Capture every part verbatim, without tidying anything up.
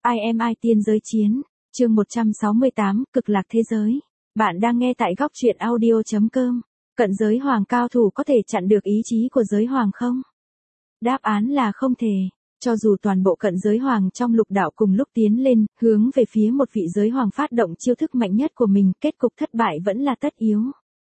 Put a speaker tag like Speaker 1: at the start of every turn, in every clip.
Speaker 1: I am I tiên giới chiến, chương một trăm sáu mươi tám, cực lạc thế giới. Bạn đang nghe tại góc truyện audio.com. Cận giới hoàng cao thủ có thể chặn được ý chí của giới hoàng không? Đáp án là không thể. Cho dù toàn bộ cận giới hoàng trong lục đạo cùng lúc tiến lên, hướng về phía một vị giới hoàng phát động chiêu thức mạnh nhất của mình, kết cục thất bại vẫn là tất yếu.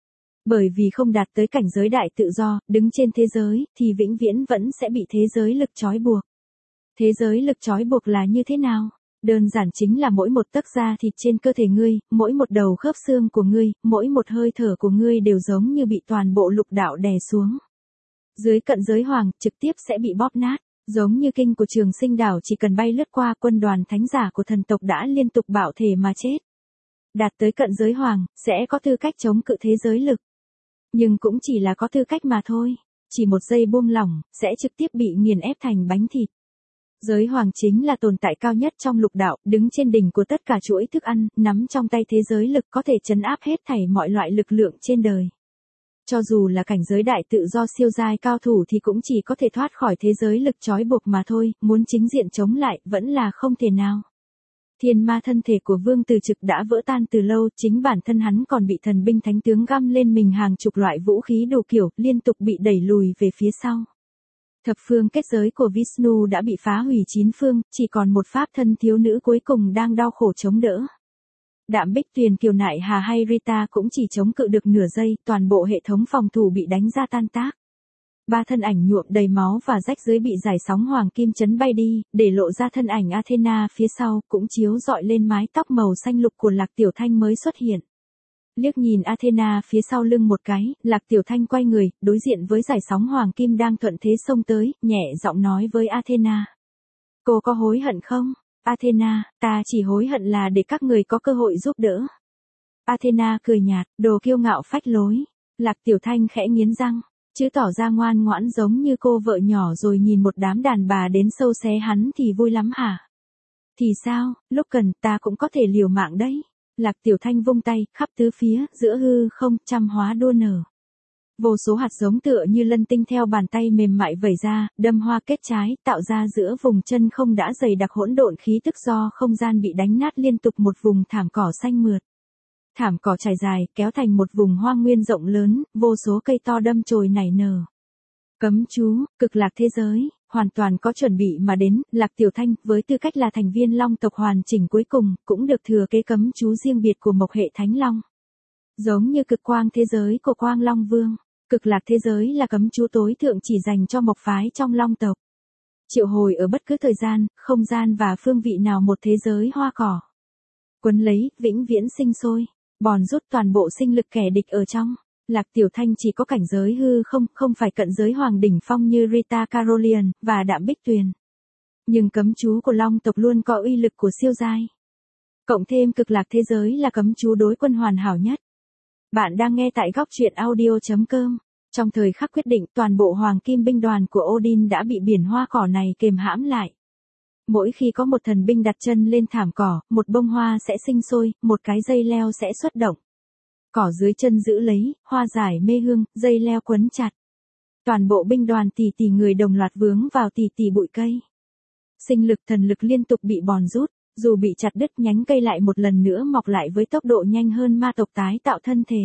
Speaker 1: Bởi vì không đạt tới cảnh giới đại tự do, đứng trên thế giới, thì vĩnh viễn vẫn sẽ bị thế giới lực trói buộc. Thế giới lực trói buộc là như thế nào? Đơn giản chính là mỗi một tấc da thịt trên cơ thể ngươi, mỗi một đầu khớp xương của ngươi, mỗi một hơi thở của ngươi đều giống như bị toàn bộ lục đạo đè xuống. Dưới cận giới hoàng, trực tiếp sẽ bị bóp nát, giống như kinh của Trường Sinh đảo chỉ cần bay lướt qua quân đoàn thánh giả của thần tộc đã liên tục bạo thể mà chết. Đạt tới cận giới hoàng, sẽ có tư cách chống cự thế giới lực. Nhưng cũng chỉ là có tư cách mà thôi, chỉ một giây buông lỏng, sẽ trực tiếp bị nghiền ép thành bánh thịt. Giới hoàng chính là tồn tại cao nhất trong lục đạo, đứng trên đỉnh của tất cả chuỗi thức ăn, nắm trong tay thế giới lực có thể trấn áp hết thảy mọi loại lực lượng trên đời. Cho dù là cảnh giới đại tự do siêu giai cao thủ thì cũng chỉ có thể thoát khỏi thế giới lực trói buộc mà thôi, muốn chính diện chống lại vẫn là không thể nào. Thiên ma thân thể của Vương Từ Trực đã vỡ tan từ lâu, chính bản thân hắn còn bị thần binh thánh tướng găm lên mình hàng chục loại vũ khí đủ kiểu, liên tục bị đẩy lùi về phía sau. Thập phương kết giới của Vishnu đã bị phá hủy chín phương, chỉ còn một pháp thân thiếu nữ cuối cùng đang đau khổ chống đỡ. Đạm Bích Tuyền, Kiều Nại Hà hay Rita cũng chỉ chống cự được nửa giây, toàn bộ hệ thống phòng thủ bị đánh ra tan tác. Ba thân ảnh nhuộm đầy máu và rách dưới bị giải sóng hoàng kim chấn bay đi, để lộ ra thân ảnh Athena phía sau, cũng chiếu rọi lên mái tóc màu xanh lục của Lạc Tiểu Thanh mới xuất hiện. Liếc nhìn Athena phía sau lưng một cái, Lạc Tiểu Thanh quay người, đối diện với giải sóng hoàng kim đang thuận thế xông tới, nhẹ giọng nói với Athena. Cô có hối hận không? Athena, ta chỉ hối hận là để các người có cơ hội giúp đỡ. Athena cười nhạt, đồ kiêu ngạo phách lối. Lạc Tiểu Thanh khẽ nghiến răng, chứ tỏ ra ngoan ngoãn giống như cô vợ nhỏ rồi nhìn một đám đàn bà đến sâu xé hắn thì vui lắm hả? Thì sao, lúc cần ta cũng có thể liều mạng đấy. Lạc Tiểu Thanh vung tay, khắp tứ phía, giữa hư không, trăm hóa đua nở. Vô số hạt giống tựa như lân tinh theo bàn tay mềm mại vẩy ra, đâm hoa kết trái, tạo ra giữa vùng chân không đã dày đặc hỗn độn khí tức do không gian bị đánh nát liên tục một vùng thảm cỏ xanh mượt. Thảm cỏ trải dài, kéo thành một vùng hoang nguyên rộng lớn, vô số cây to đâm chồi nảy nở. Cấm chú, cực lạc thế giới, hoàn toàn có chuẩn bị mà đến, Lạc Tiểu Thanh, với tư cách là thành viên Long tộc hoàn chỉnh cuối cùng, cũng được thừa kế cấm chú riêng biệt của Mộc hệ Thánh Long. Giống như cực quang thế giới của Quang Long Vương, cực lạc thế giới là cấm chú tối thượng chỉ dành cho Mộc phái trong Long tộc. Triệu hồi ở bất cứ thời gian, không gian và phương vị nào một thế giới hoa cỏ. Quấn lấy, vĩnh viễn sinh sôi, bòn rút toàn bộ sinh lực kẻ địch ở trong. Lạc Tiểu Thanh chỉ có cảnh giới hư không, không phải cận giới hoàng đỉnh phong như Rita Caroline và Đạm Bích Tuyền. Nhưng cấm chú của Long tộc luôn có uy lực của siêu giai. Cộng thêm cực lạc thế giới là cấm chú đối quân hoàn hảo nhất. Bạn đang nghe tại góc truyện audio.com. Trong thời khắc quyết định, toàn bộ hoàng kim binh đoàn của Odin đã bị biển hoa cỏ này kềm hãm lại. Mỗi khi có một thần binh đặt chân lên thảm cỏ, một bông hoa sẽ sinh sôi, một cái dây leo sẽ xuất động. Cỏ dưới chân giữ lấy, hoa giải mê hương, dây leo quấn chặt. Toàn bộ binh đoàn tỷ tỷ người đồng loạt vướng vào tỷ tỷ bụi cây. Sinh lực thần lực liên tục bị bòn rút, dù bị chặt đứt nhánh cây lại một lần nữa mọc lại với tốc độ nhanh hơn ma tộc tái tạo thân thể.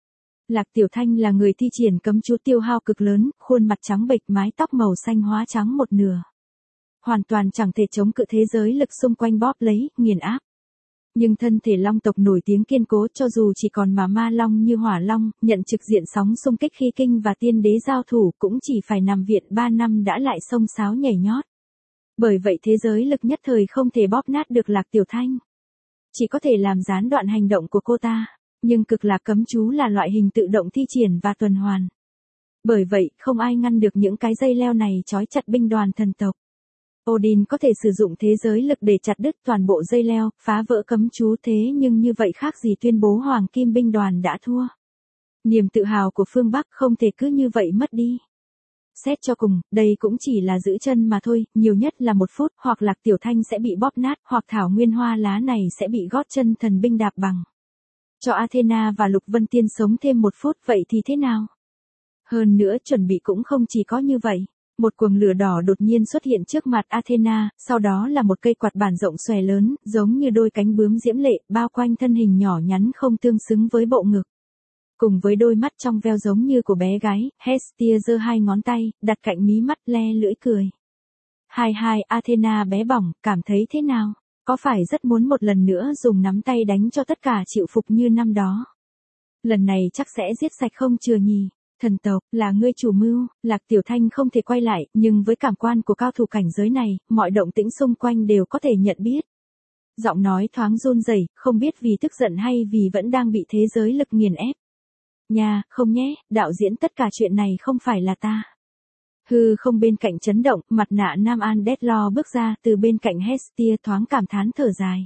Speaker 1: Lạc Tiểu Thanh là người thi triển cấm chú tiêu hao cực lớn, khuôn mặt trắng bệch, mái tóc màu xanh hóa trắng một nửa. Hoàn toàn chẳng thể chống cự thế giới lực xung quanh bóp lấy, nghiền áp. Nhưng thân thể Long tộc nổi tiếng kiên cố, cho dù chỉ còn mà ma long như Hỏa Long, nhận trực diện sóng xung kích khi kinh và tiên đế giao thủ cũng chỉ phải nằm viện ba năm đã lại xông xáo nhảy nhót. Bởi vậy thế giới lực nhất thời không thể bóp nát được Lạc Tiểu Thanh. Chỉ có thể làm gián đoạn hành động của cô ta, nhưng cực lạc cấm chú là loại hình tự động thi triển và tuần hoàn. Bởi vậy không ai ngăn được những cái dây leo này trói chặt binh đoàn thần tộc. Odin có thể sử dụng thế giới lực để chặt đứt toàn bộ dây leo, phá vỡ cấm chú, thế nhưng như vậy khác gì tuyên bố Hoàng Kim binh đoàn đã thua. Niềm tự hào của phương Bắc không thể cứ như vậy mất đi. Xét cho cùng, đây cũng chỉ là giữ chân mà thôi, nhiều nhất là một phút, hoặc Lạc Tiểu Thanh sẽ bị bóp nát, hoặc thảo nguyên hoa lá này sẽ bị gót chân thần binh đạp bằng. Cho Athena và Lục Vân Tiên sống thêm một phút, vậy thì thế nào? Hơn nữa chuẩn bị cũng không chỉ có như vậy. Một cuồng lửa đỏ đột nhiên xuất hiện trước mặt Athena, sau đó là một cây quạt bản rộng xòe lớn, giống như đôi cánh bướm diễm lệ, bao quanh thân hình nhỏ nhắn không tương xứng với bộ ngực. Cùng với đôi mắt trong veo giống như của bé gái, Hestia giơ hai ngón tay, đặt cạnh mí mắt le lưỡi cười. Hai hai, Athena bé bỏng, cảm thấy thế nào? Có phải rất muốn một lần nữa dùng nắm tay đánh cho tất cả chịu phục như năm đó? Lần này chắc sẽ giết sạch không chừa nhì. Thần tộc, là ngươi chủ mưu. Lạc Tiểu Thanh không thể quay lại, nhưng với cảm quan của cao thủ cảnh giới này, mọi động tĩnh xung quanh đều có thể nhận biết. Giọng nói thoáng run rẩy, không biết vì tức giận hay vì vẫn đang bị thế giới lực nghiền ép. Nha, không nhé, đạo diễn tất cả chuyện này không phải là ta. Hư không bên cạnh chấn động, mặt nạ Nam An Deadlaw bước ra, từ bên cạnh Hestia thoáng cảm thán thở dài.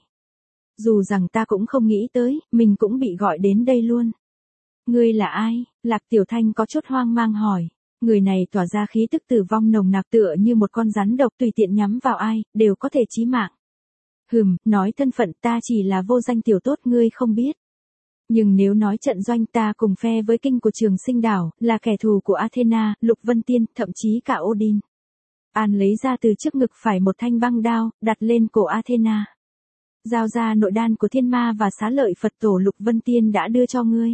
Speaker 1: Dù rằng ta cũng không nghĩ tới, mình cũng bị gọi đến đây luôn. Ngươi là ai? Lạc Tiểu Thanh có chút hoang mang hỏi. Người này tỏa ra khí tức tử vong nồng nặc tựa như một con rắn độc, tùy tiện nhắm vào ai, đều có thể chí mạng. Hừm, nói thân phận ta chỉ là vô danh tiểu tốt ngươi không biết. Nhưng nếu nói trận doanh ta cùng phe với kinh của Trường Sinh Đảo, là kẻ thù của Athena, Lục Vân Tiên, thậm chí cả Odin. An lấy ra từ trước ngực phải một thanh băng đao, đặt lên cổ Athena. Giao ra nội đan của thiên ma và xá lợi Phật tổ Lục Vân Tiên đã đưa cho ngươi.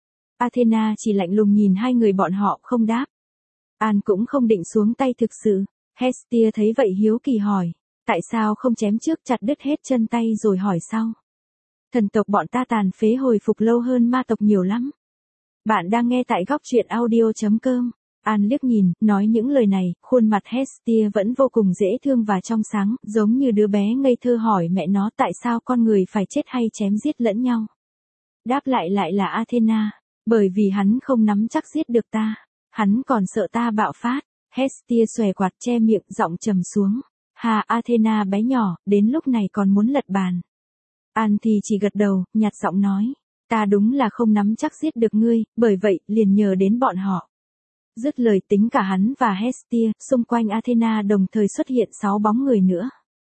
Speaker 1: Athena chỉ lạnh lùng nhìn hai người bọn họ không đáp. An cũng không định xuống tay thực sự. Hestia thấy vậy hiếu kỳ hỏi. Tại sao không chém trước chặt đứt hết chân tay rồi hỏi sau? Thần tộc bọn ta tàn phế hồi phục lâu hơn ma tộc nhiều lắm. Bạn đang nghe tại góc truyện audio.com. An liếc nhìn, nói những lời này, khuôn mặt Hestia vẫn vô cùng dễ thương và trong sáng, giống như đứa bé ngây thơ hỏi mẹ nó tại sao con người phải chết hay chém giết lẫn nhau. Đáp lại lại là Athena. Bởi vì hắn không nắm chắc giết được ta. Hắn còn sợ ta bạo phát. Hestia xòe quạt che miệng, giọng trầm xuống. Hà Athena bé nhỏ, đến lúc này còn muốn lật bàn. An thì chỉ gật đầu, nhạt giọng nói. Ta đúng là không nắm chắc giết được ngươi, bởi vậy, liền nhờ đến bọn họ. Dứt lời tính cả hắn và Hestia, xung quanh Athena đồng thời xuất hiện sáu bóng người nữa.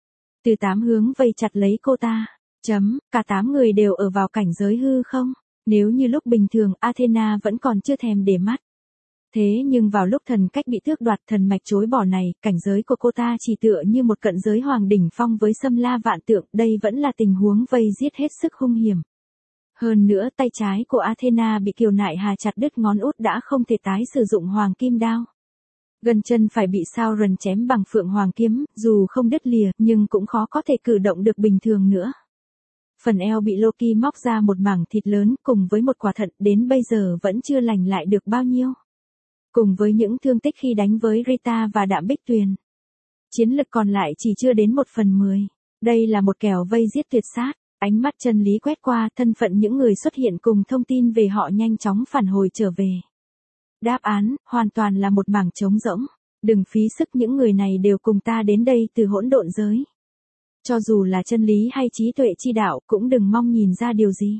Speaker 1: Từ tám hướng vây chặt lấy cô ta. Chấm, cả tám người đều ở vào cảnh giới hư không? Nếu như lúc bình thường Athena vẫn còn chưa thèm để mắt. Thế nhưng vào lúc thần cách bị tước đoạt thần mạch chối bỏ này, cảnh giới của cô ta chỉ tựa như một cận giới hoàng đỉnh phong với xâm la vạn tượng, đây vẫn là tình huống vây giết hết sức hung hiểm. Hơn nữa tay trái của Athena bị Kiều Nại Hà chặt đứt ngón út đã không thể tái sử dụng hoàng kim đao. Gần chân phải bị Sauron chém bằng phượng hoàng kiếm, dù không đứt lìa, nhưng cũng khó có thể cử động được bình thường nữa. Phần eo bị Loki móc ra một mảng thịt lớn cùng với một quả thận đến bây giờ vẫn chưa lành lại được bao nhiêu. Cùng với những thương tích khi đánh với Rita và Đạm Bích Tuyền. Chiến lực còn lại chỉ chưa đến một phần mười. Đây là một kèo vây giết tuyệt sát. Ánh mắt chân lý quét qua thân phận những người xuất hiện cùng thông tin về họ nhanh chóng phản hồi trở về. Đáp án, hoàn toàn là một mảng trống rỗng. Đừng phí sức, những người này đều cùng ta đến đây từ hỗn độn giới. Cho dù là chân lý hay trí tuệ chi đạo cũng đừng mong nhìn ra điều gì.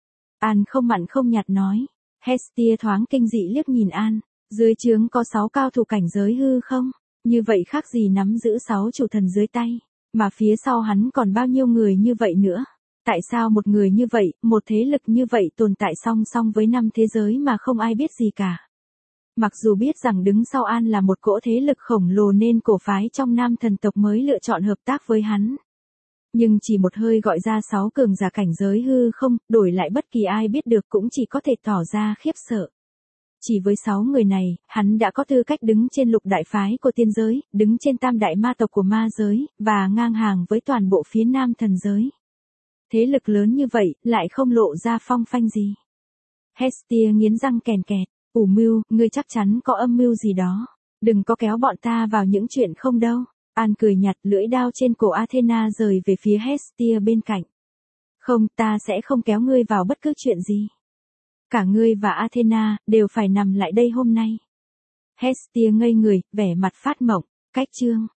Speaker 1: An không mặn không nhạt nói. Hestia thoáng kinh dị liếc nhìn An. Dưới trướng có sáu cao thủ cảnh giới hư không? Như vậy khác gì nắm giữ sáu chủ thần dưới tay. Mà phía sau hắn còn bao nhiêu người như vậy nữa? Tại sao một người như vậy, một thế lực như vậy tồn tại song song với năm thế giới mà không ai biết gì cả? Mặc dù biết rằng đứng sau An là một cỗ thế lực khổng lồ nên cổ phái trong nam thần tộc mới lựa chọn hợp tác với hắn. Nhưng chỉ một hơi gọi ra sáu cường giả cảnh giới hư không, đổi lại bất kỳ ai biết được cũng chỉ có thể tỏ ra khiếp sợ. Chỉ với sáu người này, hắn đã có tư cách đứng trên lục đại phái của tiên giới, đứng trên tam đại ma tộc của ma giới, và ngang hàng với toàn bộ phía nam thần giới. Thế lực lớn như vậy, lại không lộ ra phong phanh gì. Hestia nghiến răng kèn kẹt, ủ mưu, ngươi chắc chắn có âm mưu gì đó. Đừng có kéo bọn ta vào những chuyện không đâu. An cười nhạt, lưỡi đao trên cổ Athena rời về phía Hestia bên cạnh. Không, ta sẽ không kéo ngươi vào bất cứ chuyện gì. Cả ngươi và Athena, đều phải nằm lại đây hôm nay. Hestia ngây người, vẻ mặt phát mộng, cách chương.